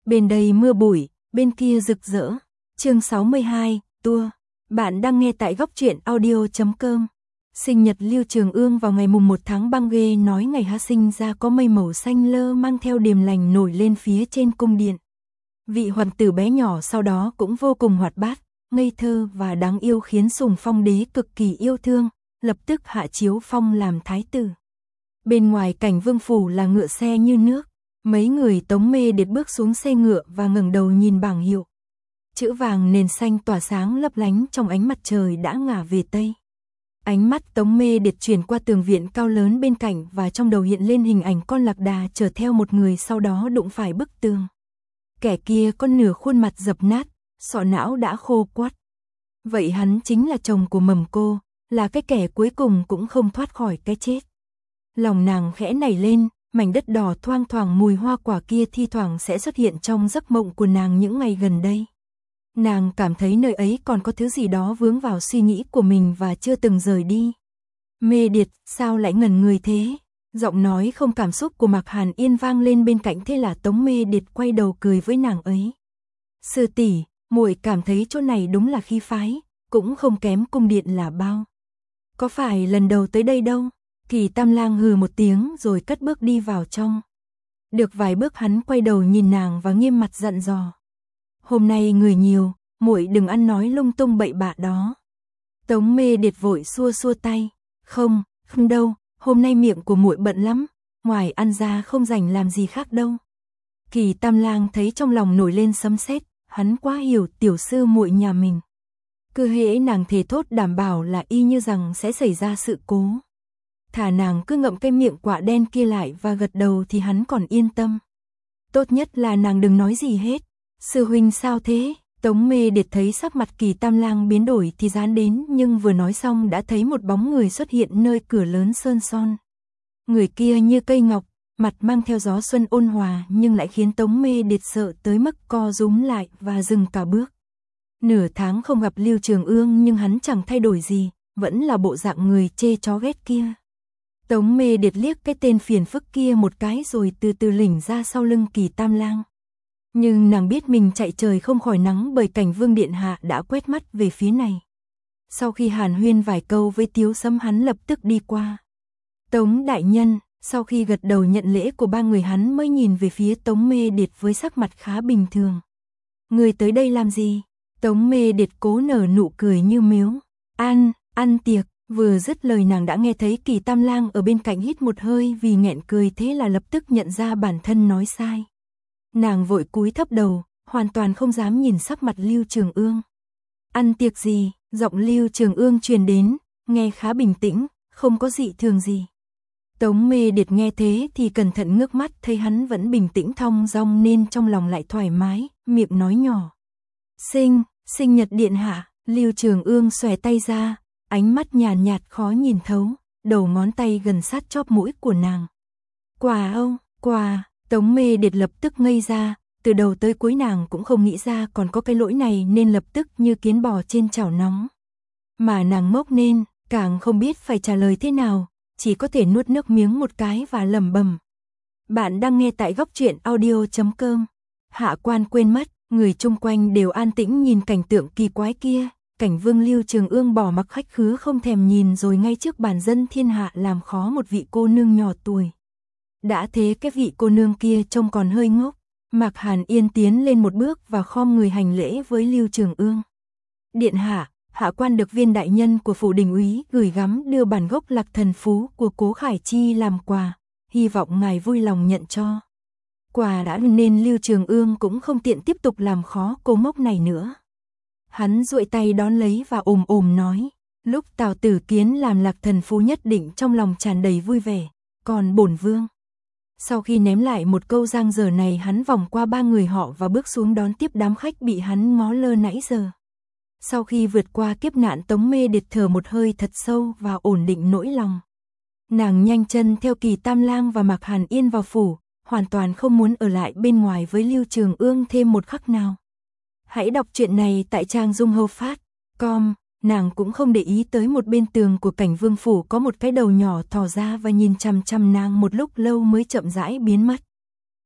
Bên đây mưa bụi, bên kia rực rỡ. Chương 62, tour. Bạn đang nghe tại góc truyện audio.com. Sinh nhật Lưu Trường Ương vào ngày mùng 1 tháng Băng Ghê nói ngày hắn sinh ra có mây màu xanh lơ mang theo điềm lành nổi lên phía trên cung điện. Vị hoàng tử bé nhỏ sau đó cũng vô cùng hoạt bát, ngây thơ và đáng yêu khiến Sùng Phong đế cực kỳ yêu thương, lập tức hạ chiếu phong làm thái tử. Bên ngoài cảnh vương phủ là ngựa xe như nước, mấy người Tống Mê Điệt bước xuống xe ngựa và ngẩng đầu nhìn bảng hiệu. Chữ vàng nền xanh tỏa sáng lấp lánh trong ánh mặt trời đã ngả về tây. Ánh mắt Tống Mê Điệt chuyển qua tường viện cao lớn bên cạnh và trong đầu hiện lên hình ảnh con lạc đà chở theo một người sau đó đụng phải bức tường. Kẻ kia có nửa khuôn mặt dập nát, sọ não đã khô quắt. Vậy hắn chính là chồng của Mầm Cô, là cái kẻ cuối cùng cũng không thoát khỏi cái chết. Lòng nàng khẽ nảy lên, mảnh đất đỏ thoang thoảng mùi hoa quả kia thi thoảng sẽ xuất hiện trong giấc mộng của nàng những ngày gần đây. Nàng cảm thấy nơi ấy còn có thứ gì đó vướng vào suy nghĩ của mình và chưa từng rời đi. Mê Điệt, sao lại ngẩn người thế? Giọng nói không cảm xúc của Mạc Hàn Yên vang lên bên cạnh, thế là Tống Mê Điệt quay đầu cười với nàng ấy. Sư tỷ, muội cảm thấy chỗ này đúng là khí phái, cũng không kém cung điện là bao. Có phải lần đầu tới đây đâu? Kỳ Tam Lang hừ một tiếng rồi cất bước đi vào trong. Được vài bước hắn quay đầu nhìn nàng và nghiêm mặt dặn dò. Hôm nay người nhiều, muội đừng ăn nói lung tung bậy bạ đó. Tống Mê Điệt vội xua xua tay. Không đâu, hôm nay miệng của muội bận lắm, ngoài ăn ra không rảnh làm gì khác đâu. Kỳ Tam Lang thấy trong lòng nổi lên sấm sét, hắn quá hiểu tiểu sư muội nhà mình. Cứ hễ nàng thề thốt đảm bảo là y như rằng sẽ xảy ra sự cố. Thả nàng cứ ngậm cái miệng quạ đen kia lại và gật đầu thì hắn còn yên tâm. Tốt nhất là nàng đừng nói gì hết. Sư huynh sao thế? Tống Mê Điệt thấy sắc mặt Kỳ Tam Lang biến đổi thì dán đến, nhưng vừa nói xong đã thấy một bóng người xuất hiện nơi cửa lớn sơn son. Người kia như cây ngọc, mặt mang theo gió xuân ôn hòa nhưng lại khiến Tống Mê Điệt sợ tới mức co rúm lại và dừng cả bước. Nửa tháng không gặp Lưu Trường Ương nhưng hắn chẳng thay đổi gì, vẫn là bộ dạng người chê chó ghét kia. Tống Mê Điệt liếc cái tên phiền phức kia một cái rồi từ từ lỉnh ra sau lưng Kỳ Tam Lang. Nhưng nàng biết mình chạy trời không khỏi nắng bởi cảnh vương điện hạ đã quét mắt về phía này. Sau khi hàn huyên vài câu với Tiếu Sấm hắn lập tức đi qua. Tống đại nhân, sau khi gật đầu nhận lễ của ba người hắn mới nhìn về phía Tống Mê Điệt với sắc mặt khá bình thường. Người tới đây làm gì? Tống Mê Điệt cố nở nụ cười như miếu. Ăn tiệc. Vừa dứt lời nàng đã nghe thấy Kỳ Tam Lang ở bên cạnh hít một hơi vì nghẹn cười, thế là lập tức nhận ra bản thân nói sai. Nàng vội cúi thấp đầu, hoàn toàn không dám nhìn sắc mặt Lưu Trường Ương. Ăn tiệc gì? Giọng Lưu Trường Ương truyền đến, nghe khá bình tĩnh, không có dị thường gì. Tống Mê Điệt nghe thế thì cẩn thận ngước mắt, thấy hắn vẫn bình tĩnh thong dong nên trong lòng lại thoải mái, miệng nói nhỏ. Sinh nhật điện hạ. Lưu Trường Ương xòe tay ra, ánh mắt nhàn nhạt khó nhìn thấu, đầu ngón tay gần sát chóp mũi của nàng. Quà. Tống Mê Điệt lập tức ngây ra, từ đầu tới cuối nàng cũng không nghĩ ra còn có cái lỗi này nên lập tức như kiến bò trên chảo nóng. Mà nàng ngốc nên, càng không biết phải trả lời thế nào, chỉ có thể nuốt nước miếng một cái và lẩm bẩm. Bạn đang nghe tại góc truyện audio.com. Hạ quan quên mất, người chung quanh đều an tĩnh nhìn cảnh tượng kỳ quái kia. Cảnh vương Lưu Trường Ương bỏ mặc khách khứa không thèm nhìn rồi ngay trước bàn dân thiên hạ làm khó một vị cô nương nhỏ tuổi. Đã thế cái vị cô nương kia trông còn hơi ngốc. Mạc Hàn Yên tiến lên một bước và khom người hành lễ với Lưu Trường Ương. Điện hạ, hạ quan được viên đại nhân của phủ đình úy gửi gắm đưa bản gốc Lạc Thần Phú của Cố Khải Chi làm quà, hy vọng ngài vui lòng nhận cho. Quà đã nên Lưu Trường Ương cũng không tiện tiếp tục làm khó cô mốc này nữa. Hắn duỗi tay đón lấy và ồm nói, lúc Tào Tử Kiến làm Lạc Thần Phú nhất định trong lòng tràn đầy vui vẻ, còn bổn vương. Sau khi ném lại một câu giang dở này hắn vòng qua ba người họ và bước xuống đón tiếp đám khách bị hắn ngó lơ nãy giờ. Sau khi vượt qua kiếp nạn, Tống Mê Điệt thở một hơi thật sâu và ổn định nỗi lòng. Nàng nhanh chân theo Kỳ Tam Lang và Mạc Hàn Yên vào phủ, hoàn toàn không muốn ở lại bên ngoài với Lưu Trường Ương thêm một khắc nào. Hãy đọc truyện này tại trang Dung.com. Nàng cũng không để ý tới một bên tường của cảnh vương phủ có một cái đầu nhỏ thò ra và nhìn chằm chằm nàng một lúc lâu mới chậm rãi biến mất.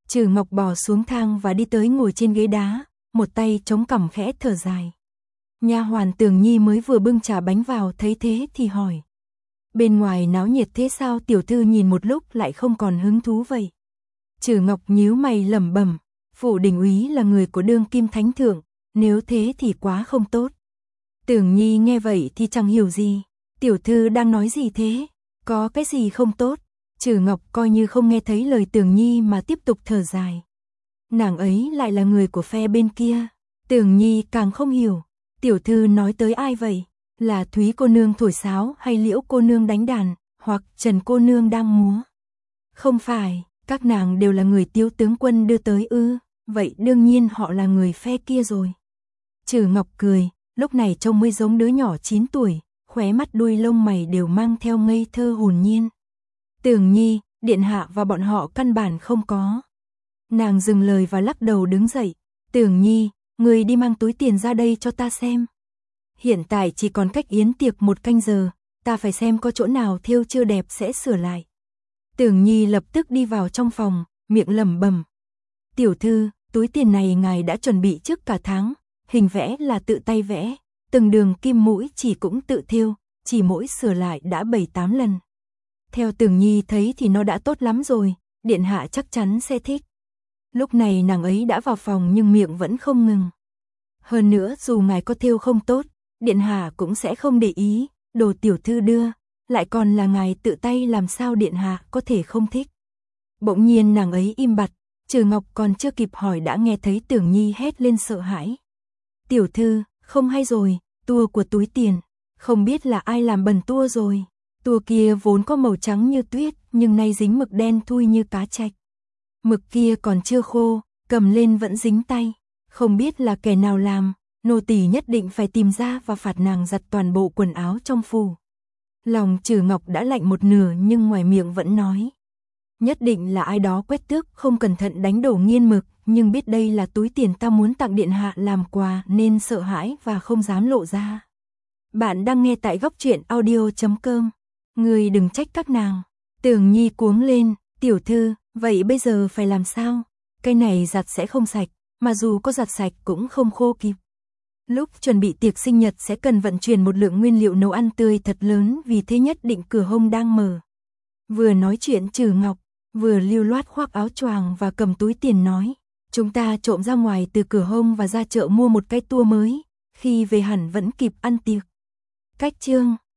Trừ Ngọc bò xuống thang và đi tới ngồi trên ghế đá, một tay chống cằm khẽ thở dài. Nha hoàn Tường Nhi mới vừa bưng trà bánh vào thấy thế thì hỏi. Bên ngoài náo nhiệt thế sao? Tiểu thư nhìn một lúc lại không còn hứng thú vậy. Trừ Ngọc nhíu mày lẩm bẩm, Phủ Đình úy là người của đương kim thánh thượng, nếu thế thì quá không tốt. Tường Nhi nghe vậy thì chẳng hiểu gì. Tiểu thư đang nói gì thế? Có cái gì không tốt? Trừ Ngọc coi như không nghe thấy lời Tường Nhi mà tiếp tục thở dài. Nàng ấy lại là người của phe bên kia. Tường Nhi càng không hiểu. Tiểu thư nói tới ai vậy? Là Thúy cô nương thổi sáo hay Liễu cô nương đánh đàn, hoặc Trần cô nương đang múa? Không phải, các nàng đều là người Tiếu tướng quân đưa tới ư? Vậy đương nhiên họ là người phe kia rồi. Trừ Ngọc cười, lúc này trông mới giống đứa nhỏ 9 tuổi, khóe mắt đuôi lông mày đều mang theo ngây thơ hồn nhiên. Tường Nhi, điện hạ và bọn họ căn bản không có. Nàng dừng lời và lắc đầu đứng dậy. Tường Nhi, người đi mang túi tiền ra đây cho ta xem. Hiện tại chỉ còn cách yến tiệc 1 canh giờ, ta phải xem có chỗ nào thêu chưa đẹp sẽ sửa lại. Tường Nhi lập tức đi vào trong phòng, miệng lẩm bẩm. Tiểu thư, túi tiền này ngài đã chuẩn bị trước cả tháng, hình vẽ là tự tay vẽ, từng đường kim mũi chỉ cũng tự thêu, chỉ mỗi sửa lại đã 7-8 lần. Theo Tường Nhi thấy thì nó đã tốt lắm rồi, điện hạ chắc chắn sẽ thích. Lúc này nàng ấy đã vào phòng nhưng miệng vẫn không ngừng. Hơn nữa dù ngài có thêu không tốt, điện hạ cũng sẽ không để ý, đồ tiểu thư đưa, lại còn là ngài tự tay làm sao điện hạ có thể không thích. Bỗng nhiên nàng ấy im bặt, Trừ Ngọc còn chưa kịp hỏi đã nghe thấy Tường Nhi hét lên sợ hãi. Tiểu thư, không hay rồi, tua của túi tiền, không biết là ai làm bẩn tua rồi. Tua kia vốn có màu trắng như tuyết, nhưng nay dính mực đen thui như cá trạch. Mực kia còn chưa khô, cầm lên vẫn dính tay. Không biết là kẻ nào làm, nô tỳ nhất định phải tìm ra và phạt nàng giặt toàn bộ quần áo trong phủ. Lòng Trừ Ngọc đã lạnh một nửa nhưng ngoài miệng vẫn nói. Nhất định là ai đó quét tước không cẩn thận đánh đổ nghiên mực, nhưng biết đây là túi tiền ta muốn tặng điện hạ làm quà nên sợ hãi và không dám lộ ra. Bạn đang nghe tại góc truyện audio.com. Người đừng trách các nàng. Tường Nhi cuống lên, tiểu thư, vậy bây giờ phải làm sao? Cái này giặt sẽ không sạch, mà dù có giặt sạch cũng không khô kịp. Lúc chuẩn bị tiệc sinh nhật sẽ cần vận chuyển một lượng nguyên liệu nấu ăn tươi thật lớn, vì thế nhất định cửa hông đang mở. Vừa nói chuyện Trừ Ngọc, vừa lưu loát khoác áo choàng và cầm túi tiền nói. Chúng ta trộm ra ngoài từ cửa hông và ra chợ mua một cái tua mới, khi về hẳn vẫn kịp ăn tiệc. Cách chương